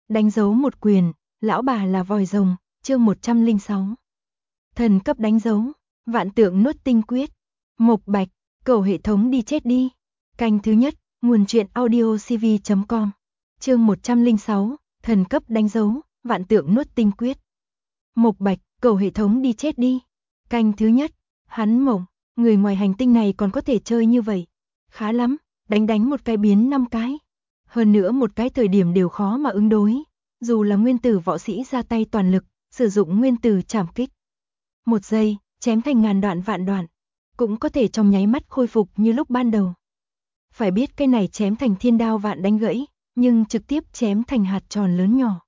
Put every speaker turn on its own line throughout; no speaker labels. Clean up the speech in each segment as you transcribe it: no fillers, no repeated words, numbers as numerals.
Đánh dấu một quyền, lão bà là vòi rồng, chương 106. Thần cấp đánh dấu, vạn tượng nuốt tinh quyết. Mộc Bạch, cầu hệ thống đi chết đi. Canh thứ nhất, nguồn truyện audiocv.com. Chương 106, thần cấp đánh dấu, vạn tượng nuốt tinh quyết. Mộc Bạch, cầu hệ thống đi chết đi. Canh thứ nhất, hắn mộng, người ngoài hành tinh này còn có thể chơi như vậy. Khá lắm, đánh một cái biến 5 cái. Hơn nữa một cái thời điểm đều khó mà ứng đối. Dù là nguyên tử võ sĩ ra tay toàn lực, sử dụng nguyên tử trảm kích. Một giây, chém thành ngàn đoạn vạn đoạn. Cũng có thể trong nháy mắt khôi phục như lúc ban đầu. Phải biết cái này chém thành thiên đao vạn đánh gãy, nhưng trực tiếp chém thành hạt tròn lớn nhỏ.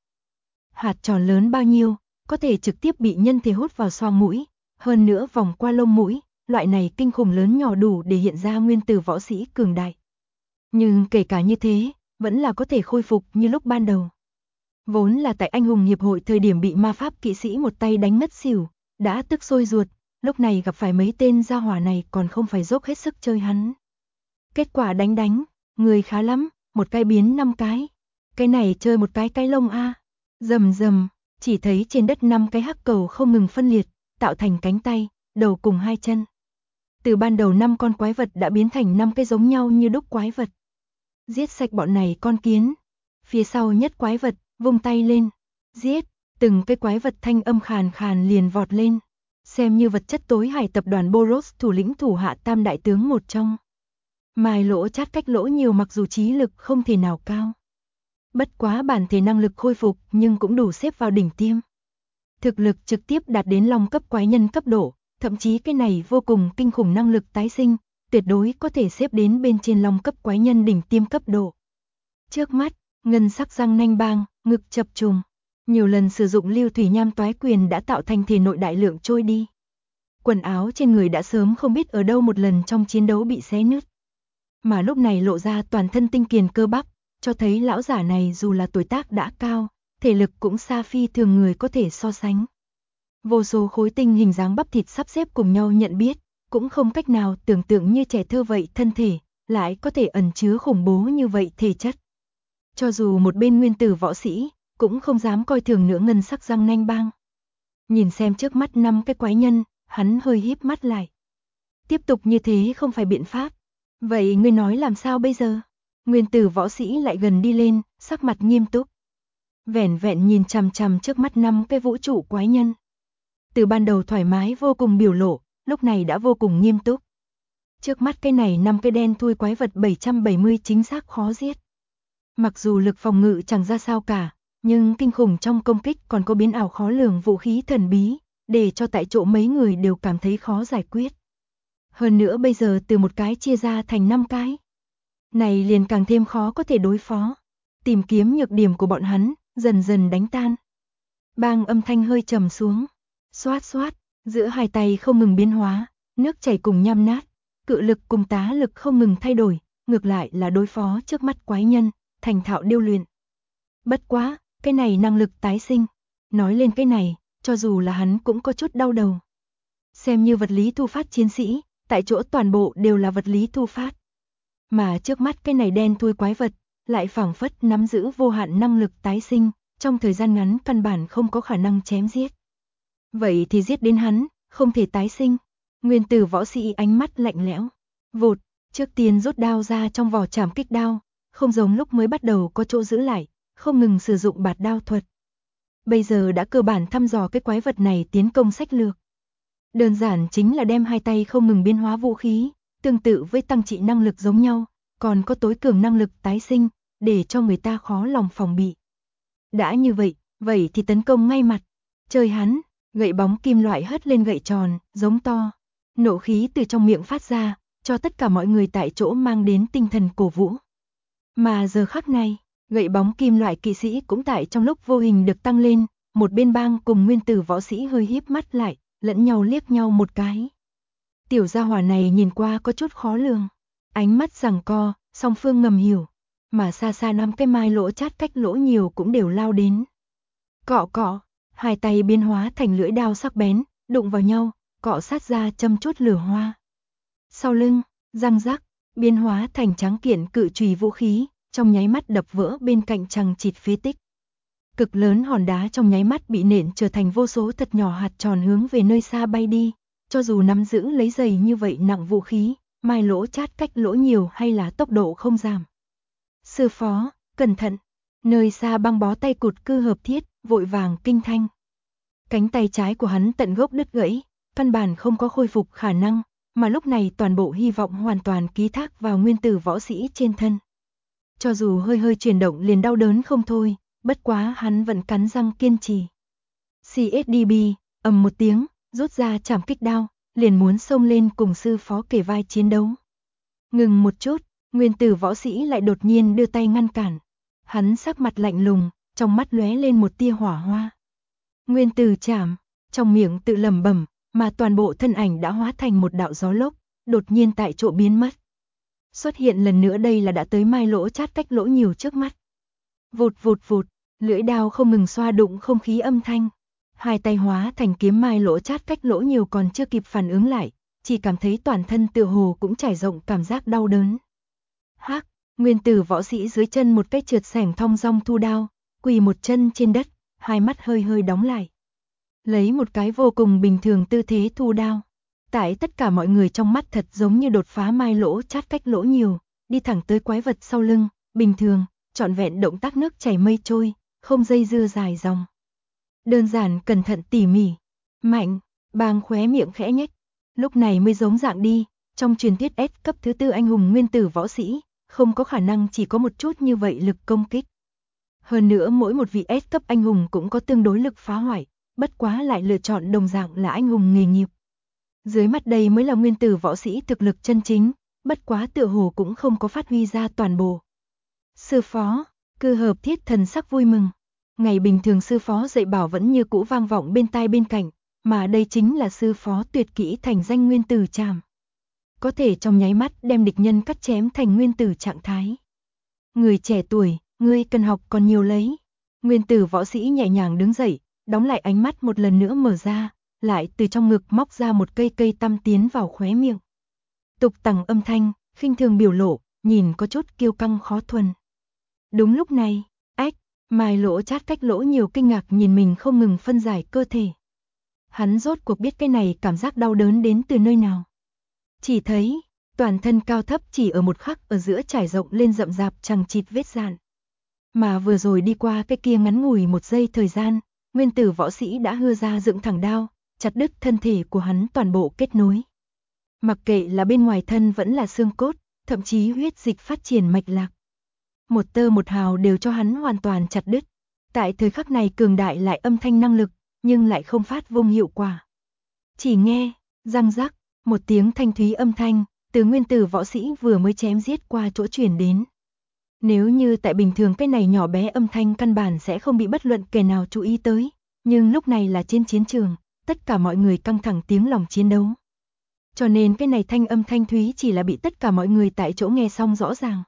Hạt tròn lớn bao nhiêu, có thể trực tiếp bị nhân thể hút vào xoang mũi, hơn nữa vòng qua lông mũi, loại này kinh khủng lớn nhỏ đủ để hiện ra nguyên tử võ sĩ cường đại. Nhưng kể cả như thế, vẫn là có thể khôi phục như lúc ban đầu. Vốn là tại anh hùng hiệp hội thời điểm bị ma pháp kỵ sĩ một tay đánh ngất xỉu, đã tức sôi ruột, lúc này gặp phải mấy tên gia hỏa này còn không phải dốc hết sức chơi hắn. Kết quả đánh, người khá lắm, một cái biến 5 cái. Cái này chơi một cái lông a. Rầm, chỉ thấy trên đất 5 cái hắc cầu không ngừng phân liệt, tạo thành cánh tay, đầu cùng 2 chân. Từ ban đầu 5 con quái vật đã biến thành 5 cái giống nhau như đúc quái vật. Giết sạch bọn này con kiến. Phía sau nhất quái vật, vung tay lên. Giết, từng cái quái vật thanh âm khàn khàn liền vọt lên. Xem như vật chất tối hải tập đoàn Boros thủ lĩnh thủ hạ tam đại tướng một trong. Mai lỗ chát cách lỗ nhiều mặc dù trí lực không thể nào cao. Bất quá bản thể năng lực khôi phục nhưng cũng đủ xếp vào đỉnh tiêm. Thực lực trực tiếp đạt đến long cấp quái nhân cấp độ, thậm chí cái này vô cùng kinh khủng năng lực tái sinh, tuyệt đối có thể xếp đến bên trên long cấp quái nhân đỉnh tiêm cấp độ. Trước mắt, ngân sắc răng nanh bang, ngực chập trùng. Nhiều lần sử dụng lưu thủy nham toái quyền đã tạo thành thể nội đại lượng trôi đi. Quần áo trên người đã sớm không biết ở đâu một lần trong chiến đấu bị xé nứt. Mà lúc này lộ ra toàn thân tinh kiền cơ bắp, cho thấy lão giả này dù là tuổi tác đã cao, thể lực cũng xa phi thường người có thể so sánh. Vô số khối tinh hình dáng bắp thịt sắp xếp cùng nhau nhận biết, cũng không cách nào tưởng tượng như trẻ thơ vậy thân thể, lại có thể ẩn chứa khủng bố như vậy thể chất. Cho dù một bên nguyên tử võ sĩ, cũng không dám coi thường nữa ngân sắc răng nanh bang. Nhìn xem trước mắt 5 cái quái nhân, hắn hơi híp mắt lại. Tiếp tục như thế không phải biện pháp. Vậy ngươi nói làm sao bây giờ? Nguyên tử võ sĩ lại gần đi lên, sắc mặt nghiêm túc. Vẻn vẹn nhìn chằm chằm trước mắt 5 cái vũ trụ quái nhân. Từ ban đầu thoải mái vô cùng biểu lộ, lúc này đã vô cùng nghiêm túc. Trước mắt cái này 5 cái đen thui quái vật 770 chính xác khó giết. Mặc dù lực phòng ngự chẳng ra sao cả, nhưng kinh khủng trong công kích còn có biến ảo khó lường vũ khí thần bí, để cho tại chỗ mấy người đều cảm thấy khó giải quyết. Hơn nữa bây giờ từ một cái chia ra thành 5 cái. Này liền càng thêm khó có thể đối phó. Tìm kiếm nhược điểm của bọn hắn, dần dần đánh tan. Bang âm thanh hơi trầm xuống. Xoát, giữa hai tay không ngừng biến hóa, nước chảy cùng nham nát, cự lực cùng tá lực không ngừng thay đổi, ngược lại là đối phó trước mắt quái nhân, thành thạo điêu luyện. Bất quá, cái này năng lực tái sinh. Nói lên cái này, cho dù là hắn cũng có chút đau đầu. Xem như vật lý thu phát chiến sĩ, tại chỗ toàn bộ đều là vật lý thu phát. Mà trước mắt cái này đen thui quái vật, lại phảng phất nắm giữ vô hạn năng lực tái sinh, trong thời gian ngắn căn bản không có khả năng chém giết. Vậy thì giết đến hắn, không thể tái sinh. Nguyên tử võ sĩ ánh mắt lạnh lẽo. Vụt, trước tiên rút đao ra trong vỏ trảm kích đao, không giống lúc mới bắt đầu có chỗ giữ lại, không ngừng sử dụng bạt đao thuật. Bây giờ đã cơ bản thăm dò cái quái vật này tiến công sách lược. Đơn giản chính là đem hai tay không ngừng biến hóa vũ khí, tương tự với tăng trị năng lực giống nhau, còn có tối cường năng lực tái sinh, để cho người ta khó lòng phòng bị. Đã như vậy thì tấn công ngay mặt. Chơi hắn, gậy bóng kim loại hất lên gậy tròn, giống to. Nộ khí từ trong miệng phát ra, cho tất cả mọi người tại chỗ mang đến tinh thần cổ vũ. Mà giờ khắc này, gậy bóng kim loại kỵ sĩ cũng tại trong lúc vô hình được tăng lên, một bên bang cùng nguyên tử võ sĩ hơi híp mắt lại, lẫn nhau liếc nhau một cái. Tiểu gia hỏa này nhìn qua có chút khó lường, ánh mắt giằng co, song phương ngầm hiểu, mà xa xa 5 cái mai lỗ chát cách lỗ nhiều cũng đều lao đến. Cọ, hai tay biến hóa thành lưỡi đao sắc bén, đụng vào nhau, cọ sát ra châm chút lửa hoa. Sau lưng, răng rắc, biến hóa thành tráng kiện cự chùy vũ khí, trong nháy mắt đập vỡ bên cạnh chằng chịt phế tích. Cực lớn hòn đá trong nháy mắt bị nện trở thành vô số thật nhỏ hạt tròn hướng về nơi xa bay đi. Cho dù nắm giữ lấy dày như vậy nặng vũ khí, Mai Lỗ Chát cách lỗ nhiều hay là tốc độ không giảm. Sư phó, cẩn thận. Nơi xa băng bó tay cụt Cư Hợp Thiết, vội vàng kinh thanh. Cánh tay trái của hắn tận gốc đứt gãy, căn bản không có khôi phục khả năng, mà lúc này toàn bộ hy vọng hoàn toàn ký thác vào nguyên tử võ sĩ trên thân. Cho dù hơi hơi chuyển động liền đau đớn không thôi, bất quá hắn vẫn cắn răng kiên trì. CSDB, ầm một tiếng, rút ra trảm kích đao, liền muốn xông lên cùng sư phó kề vai chiến đấu. Ngừng một chút, nguyên tử võ sĩ lại đột nhiên đưa tay ngăn cản. Hắn sắc mặt lạnh lùng, trong mắt lóe lên một tia hỏa hoa. Nguyên tử trảm, trong miệng tự lẩm bẩm, mà toàn bộ thân ảnh đã hóa thành một đạo gió lốc, đột nhiên tại chỗ biến mất. Xuất hiện lần nữa đây là đã tới Mai Lỗ Chát cách lỗ nhiều trước mắt. Vụt vụt vụt, lưỡi đao không ngừng xoa đụng không khí âm thanh. Hai tay hóa thành kiếm Mai Lỗ Chát cách lỗ nhiều còn chưa kịp phản ứng lại, chỉ cảm thấy toàn thân tựa hồ cũng trải rộng cảm giác đau đớn. Hắc, nguyên tử võ sĩ dưới chân một cái trượt xẻng thong dong thu đao, quỳ một chân trên đất, hai mắt hơi hơi đóng lại. Lấy một cái vô cùng bình thường tư thế thu đao. Tại tất cả mọi người trong mắt thật giống như đột phá Mai Lỗ Chát cách lỗ nhiều, đi thẳng tới quái vật sau lưng, bình thường, trọn vẹn động tác nước chảy mây trôi, không dây dưa dài dòng. Đơn giản cẩn thận tỉ mỉ, mạnh, bàng khóe miệng khẽ nhếch, lúc này mới giống dạng đi, trong truyền thuyết S cấp thứ tư anh hùng nguyên tử võ sĩ, không có khả năng chỉ có một chút như vậy lực công kích. Hơn nữa mỗi một vị S cấp anh hùng cũng có tương đối lực phá hoại, bất quá lại lựa chọn đồng dạng là anh hùng nghề nghiệp. Dưới mắt đây mới là nguyên tử võ sĩ thực lực chân chính, bất quá tựa hồ cũng không có phát huy ra toàn bộ. Sư phó, Cư Hợp Thiết thần sắc vui mừng. Ngày bình thường sư phó dạy bảo vẫn như cũ vang vọng bên tai bên cạnh, mà đây chính là sư phó tuyệt kỹ thành danh nguyên tử trảm. Có thể trong nháy mắt đem địch nhân cắt chém thành nguyên tử trạng thái. Người trẻ tuổi, ngươi cần học còn nhiều lấy. Nguyên tử võ sĩ nhẹ nhàng đứng dậy, đóng lại ánh mắt một lần nữa mở ra, lại từ trong ngực móc ra một cây cây tăm tiến vào khóe miệng. Tục tằng âm thanh, khinh thường biểu lộ, nhìn có chút kiêu căng khó thuần. Đúng lúc này, Mai Lỗ Chát cách lỗ nhiều kinh ngạc nhìn mình không ngừng phân giải cơ thể. Hắn rốt cuộc biết cái này cảm giác đau đớn đến từ nơi nào. Chỉ thấy, toàn thân cao thấp chỉ ở một khắc ở giữa trải rộng lên rậm rạp chằng chịt vết dạn. Mà vừa rồi đi qua cái kia ngắn ngủi một giây thời gian, nguyên tử võ sĩ đã hưa ra dựng thẳng đao, chặt đứt thân thể của hắn toàn bộ kết nối. Mặc kệ là bên ngoài thân vẫn là xương cốt, thậm chí huyết dịch phát triển mạch lạc. Một tơ một hào đều cho hắn hoàn toàn chặt đứt. Tại thời khắc này cường đại lại âm thanh năng lực, nhưng lại không phát vung hiệu quả. Chỉ nghe, răng rắc, một tiếng thanh thúy âm thanh, từ nguyên tử võ sĩ vừa mới chém giết qua chỗ truyền đến. Nếu như tại bình thường cái này nhỏ bé âm thanh căn bản sẽ không bị bất luận kẻ nào chú ý tới, nhưng lúc này là trên chiến trường, tất cả mọi người căng thẳng tiếng lòng chiến đấu. Cho nên cái này thanh âm thanh thúy chỉ là bị tất cả mọi người tại chỗ nghe xong rõ ràng.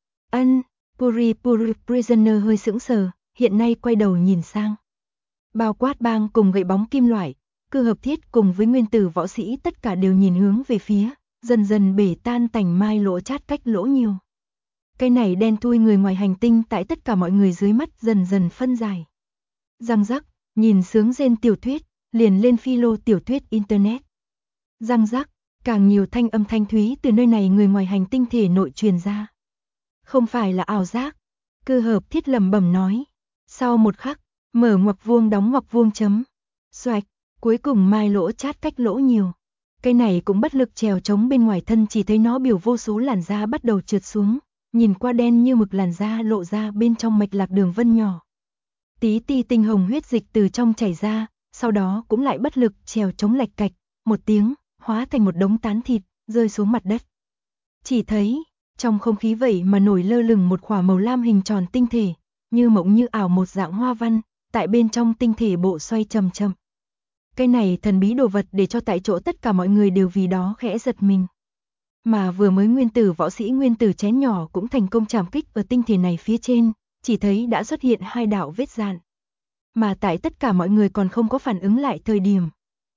Puri Prisoner hơi sững sờ, hiện nay quay đầu nhìn sang. Bao quát bang cùng gậy bóng kim loại, Cư Hợp Thiết cùng với nguyên tử võ sĩ tất cả đều nhìn hướng về phía, dần dần bể tan tành Mai Lỗ Chát cách lỗ nhiều. Cái này đen thui người ngoài hành tinh tại tất cả mọi người dưới mắt dần dần phân giải. Răng rắc, nhìn sướng rên tiểu thuyết, liền lên phi lô tiểu thuyết internet. Răng rắc, càng nhiều thanh âm thanh thúy từ nơi này người ngoài hành tinh thể nội truyền ra. Không phải là ảo giác, Cư Hợp Thiết lẩm bẩm nói. Sau một khắc, mở ngoặc vuông đóng ngoặc vuông chấm. Xoạch, cuối cùng Mai Lỗ Chát cách lỗ nhiều. Cái này cũng bất lực trèo chống bên ngoài thân, chỉ thấy nó biểu vô số làn da bắt đầu trượt xuống, nhìn qua đen như mực làn da lộ ra bên trong mạch lạc đường vân nhỏ. Tí ti tinh hồng huyết dịch từ trong chảy ra, sau đó cũng lại bất lực trèo chống lạch cạch, một tiếng, hóa thành một đống tán thịt, rơi xuống mặt đất. Chỉ thấy, trong không khí vậy mà nổi lơ lửng một khỏa màu lam hình tròn tinh thể, như mộng như ảo một dạng hoa văn, tại bên trong tinh thể bộ xoay chậm chậm. Cái này thần bí đồ vật để cho tại chỗ tất cả mọi người đều vì đó khẽ giật mình. Mà vừa mới nguyên tử võ sĩ nguyên tử chén nhỏ cũng thành công trảm kích ở tinh thể này phía trên, chỉ thấy đã xuất hiện hai đạo vết dạn. Mà tại tất cả mọi người còn không có phản ứng lại thời điểm.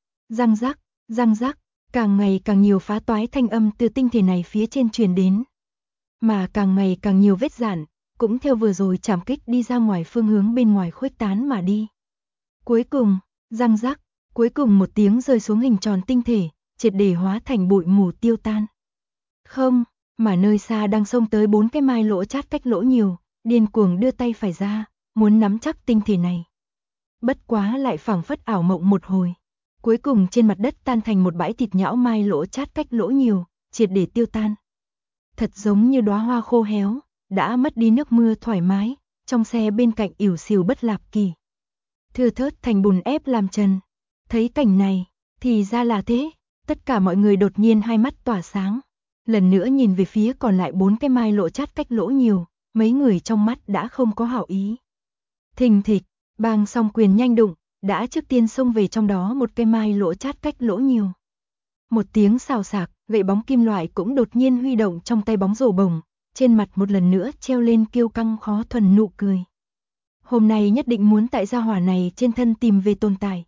Răng rắc, càng ngày càng nhiều phá toái thanh âm từ tinh thể này phía trên truyền đến. Mà càng ngày càng nhiều vết dạn, cũng theo vừa rồi chạm kích đi ra ngoài phương hướng bên ngoài khuếch tán mà đi. Cuối cùng, răng rắc, cuối cùng một tiếng rơi xuống hình tròn tinh thể, triệt để hóa thành bụi mù tiêu tan. Không, mà nơi xa đang xông tới 4 cái mai lỗ chát cách lỗ nhiều, điên cuồng đưa tay phải ra, muốn nắm chắc tinh thể này. Bất quá lại phảng phất ảo mộng một hồi. Cuối cùng trên mặt đất tan thành một bãi thịt nhão mai lỗ chát cách lỗ nhiều, triệt để tiêu tan. Thật giống như đóa hoa khô héo, đã mất đi nước mưa thoải mái, trong xe bên cạnh ỉu xìu bất lạp kỳ. Thưa thớt thành bùn ép làm trần. Thấy cảnh này, thì ra là thế, tất cả mọi người đột nhiên hai mắt tỏa sáng. Lần nữa nhìn về phía còn lại 4 cái mai lỗ chát cách lỗ nhiều, mấy người trong mắt đã không có hảo ý. Thình thịch, bang song quyền nhanh đụng, đã trước tiên xông về trong đó một cái mai lỗ chát cách lỗ nhiều. Một tiếng xào xạc, gậy bóng kim loại cũng đột nhiên huy động trong tay bóng rổ bồng, trên mặt một lần nữa treo lên kiêu căng khó thuần nụ cười. Hôm nay nhất định muốn tại gia hỏa này trên thân tìm về tồn tại.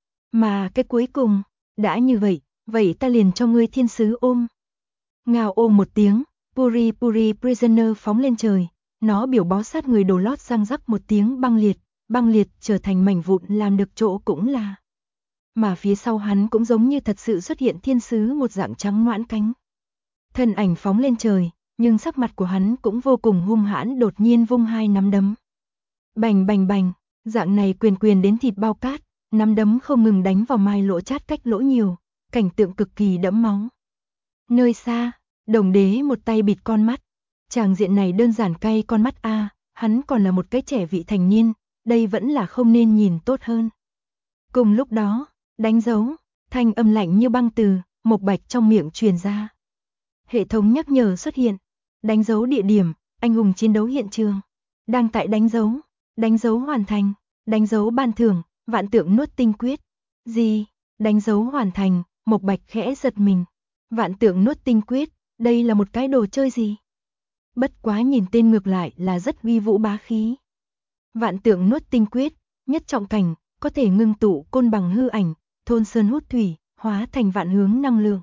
Mà cái cuối cùng, đã như vậy, vậy ta liền cho ngươi thiên sứ ôm. Ngao ôm một tiếng, Puri Puri Prisoner phóng lên trời, nó biểu bó sát người đồ lót răng rắc một tiếng băng liệt trở thành mảnh vụn làm được chỗ cũng là. Mà phía sau hắn cũng giống như thật sự xuất hiện thiên sứ một dạng trắng noãn cánh. Thân ảnh phóng lên trời, nhưng sắc mặt của hắn cũng vô cùng hung hãn đột nhiên vung hai nắm đấm. Bành bành bành, dạng này quyền đến thịt bao cát, nắm đấm không ngừng đánh vào mai lỗ chát cách lỗ nhiều, cảnh tượng cực kỳ đẫm máu. Nơi xa, Đồng Đế một tay bịt con mắt. Tràng diện này đơn giản cay con mắt a, hắn còn là một cái trẻ vị thành niên, đây vẫn là không nên nhìn tốt hơn. Cùng lúc đó, đánh dấu, thanh âm lạnh như băng từ Mộc Bạch trong miệng truyền ra. Hệ thống nhắc nhở xuất hiện, đánh dấu địa điểm, anh hùng chiến đấu hiện trường, đang tại đánh dấu hoàn thành, đánh dấu ban thưởng, vạn tượng nuốt tinh quyết. Gì? Đánh dấu hoàn thành, Mộc Bạch khẽ giật mình. Vạn tượng nuốt tinh quyết, đây là một cái đồ chơi gì? Bất quá nhìn tên ngược lại là rất uy vũ bá khí. Vạn tượng nuốt tinh quyết, nhất trọng cảnh, có thể ngưng tụ côn bằng hư ảnh, thôn sơn hút thủy, hóa thành vạn hướng năng lượng.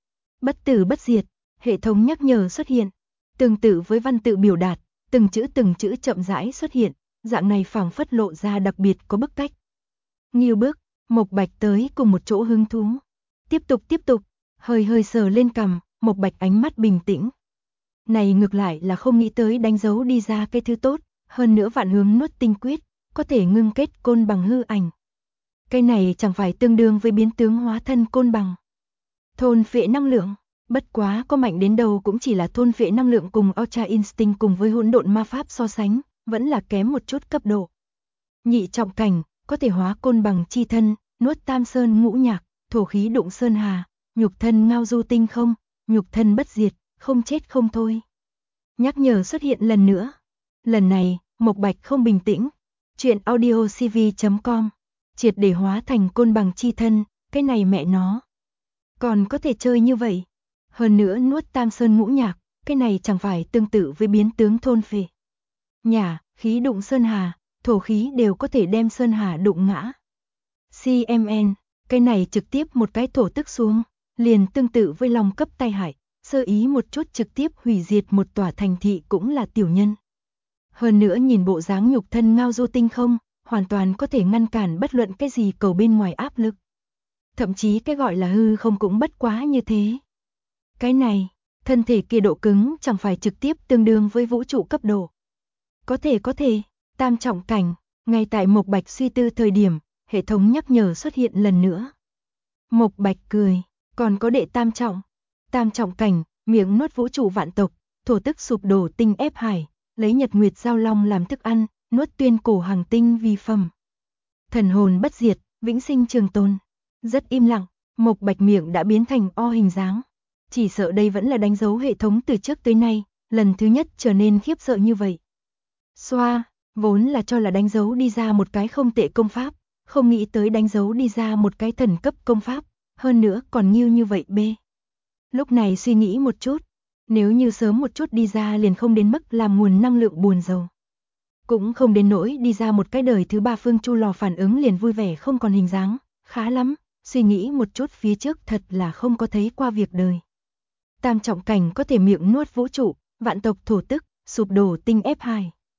Bất tử bất diệt, hệ thống nhắc nhở xuất hiện, tương tự với văn tự biểu đạt, từng chữ chậm rãi xuất hiện, dạng này phảng phất lộ ra đặc biệt có bức cách. Nghiêu bước, Mộc Bạch tới cùng một chỗ hứng thú. Tiếp tục, hơi sờ lên cằm, Mộc Bạch ánh mắt bình tĩnh. Này ngược lại là không nghĩ tới đánh dấu đi ra cái thứ tốt, hơn nữa vạn hướng nuốt tinh quyết, có thể ngưng kết côn bằng hư ảnh. Cái này chẳng phải tương đương với biến tướng hóa thân côn bằng. Thôn phệ năng lượng, bất quá có mạnh đến đâu cũng chỉ là thôn phệ năng lượng cùng Ultra Instinct cùng với hỗn độn ma pháp so sánh, vẫn là kém một chút cấp độ. Nhị trọng cảnh, có thể hóa côn bằng chi thân, nuốt tam sơn ngũ nhạc, thổ khí đụng sơn hà, nhục thân ngao du tinh không, nhục thân bất diệt, không chết không thôi. Nhắc nhở xuất hiện lần nữa. Lần này, Mộc Bạch không bình tĩnh. Chuyện audiocv.com, triệt để hóa thành côn bằng chi thân, cái này mẹ nó. Còn có thể chơi như vậy. Hơn nữa nuốt tam sơn ngũ nhạc, cái này chẳng phải tương tự với biến tướng thôn phệ. Nhả, khí đụng sơn hà, thổ khí đều có thể đem sơn hà đụng ngã. CMN, cái này trực tiếp một cái thổ tức xuống, liền tương tự với long cấp tai hại, sơ ý một chút trực tiếp hủy diệt một tòa thành thị cũng là tiểu nhân. Hơn nữa nhìn bộ dáng nhục thân ngao du tinh không, hoàn toàn có thể ngăn cản bất luận cái gì cầu bên ngoài áp lực. Thậm chí cái gọi là hư không cũng bất quá như thế. Cái này, thân thể kia độ cứng chẳng phải trực tiếp tương đương với vũ trụ cấp độ. Có thể, tam trọng cảnh, ngay tại Mộc Bạch suy tư thời điểm, hệ thống nhắc nhở xuất hiện lần nữa. Mộc Bạch cười, còn có đệ tam trọng cảnh, miệng nuốt vũ trụ vạn tộc, thổ tức sụp đổ tinh ép hải, lấy nhật nguyệt giao long làm thức ăn, nuốt tuyên cổ hàng tinh vi phẩm. Thần hồn bất diệt, vĩnh sinh trường tồn. Rất im lặng, Mộc Bạch miệng đã biến thành O hình dáng. Chỉ sợ đây vẫn là đánh dấu hệ thống từ trước tới nay, lần thứ nhất trở nên khiếp sợ như vậy. Xoa, vốn là cho là đánh dấu đi ra một cái không tệ công pháp, không nghĩ tới đánh dấu đi ra một cái thần cấp công pháp, hơn nữa còn nghiêu như vậy b. Lúc này suy nghĩ một chút, nếu như sớm một chút đi ra liền không đến mức làm nguồn năng lượng buồn rầu. Cũng không đến nỗi đi ra một cái đời thứ ba phương chu lò phản ứng liền vui vẻ không còn hình dáng, khá lắm, suy nghĩ một chút phía trước thật là không có thấy qua việc đời. Tam trọng cảnh có thể miệng nuốt vũ trụ, vạn tộc thổ tức, sụp đổ tinh ép hải,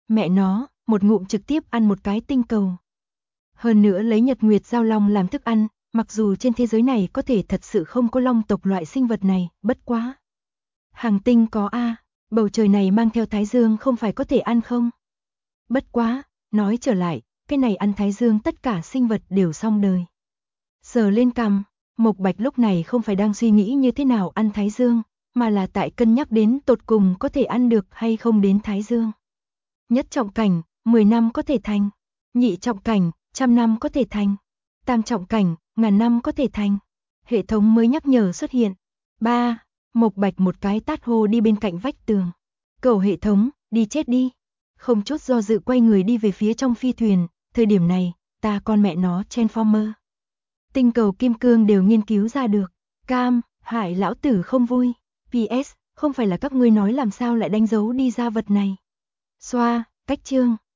Mẹ nó, một ngụm trực tiếp ăn một cái tinh cầu. Hơn nữa lấy Nhật Nguyệt Giao Long làm thức ăn, mặc dù trên thế giới này có thể thật sự không có long tộc loại sinh vật này, bất quá. Hàng tinh có a, bầu trời này mang theo thái dương không phải có thể ăn không? Bất quá, nói trở lại, cái này ăn thái dương tất cả sinh vật đều xong đời. Sờ lên cằm, Mộc Bạch lúc này không phải đang suy nghĩ như thế nào ăn thái dương, mà là tại cân nhắc đến tột cùng có thể ăn được hay không đến thái dương. Nhất trọng cảnh, 10 năm có thể thành. Nhị trọng cảnh, 100 năm có thể thành. Tam trọng cảnh, 1000 năm có thể thành. Hệ thống mới nhắc nhở xuất hiện. 3. Mộc Bạch một cái tát hô đi bên cạnh vách tường. Cầu hệ thống, đi chết đi. Không chút do dự quay người đi về phía trong phi thuyền. Thời điểm này, ta con mẹ nó Transformer. Tinh cầu kim cương đều nghiên cứu ra được. Cam, Hải lão tử không vui. PS, không phải là các ngươi nói làm sao lại đánh dấu đi ra vật này. Xoa, cách chương.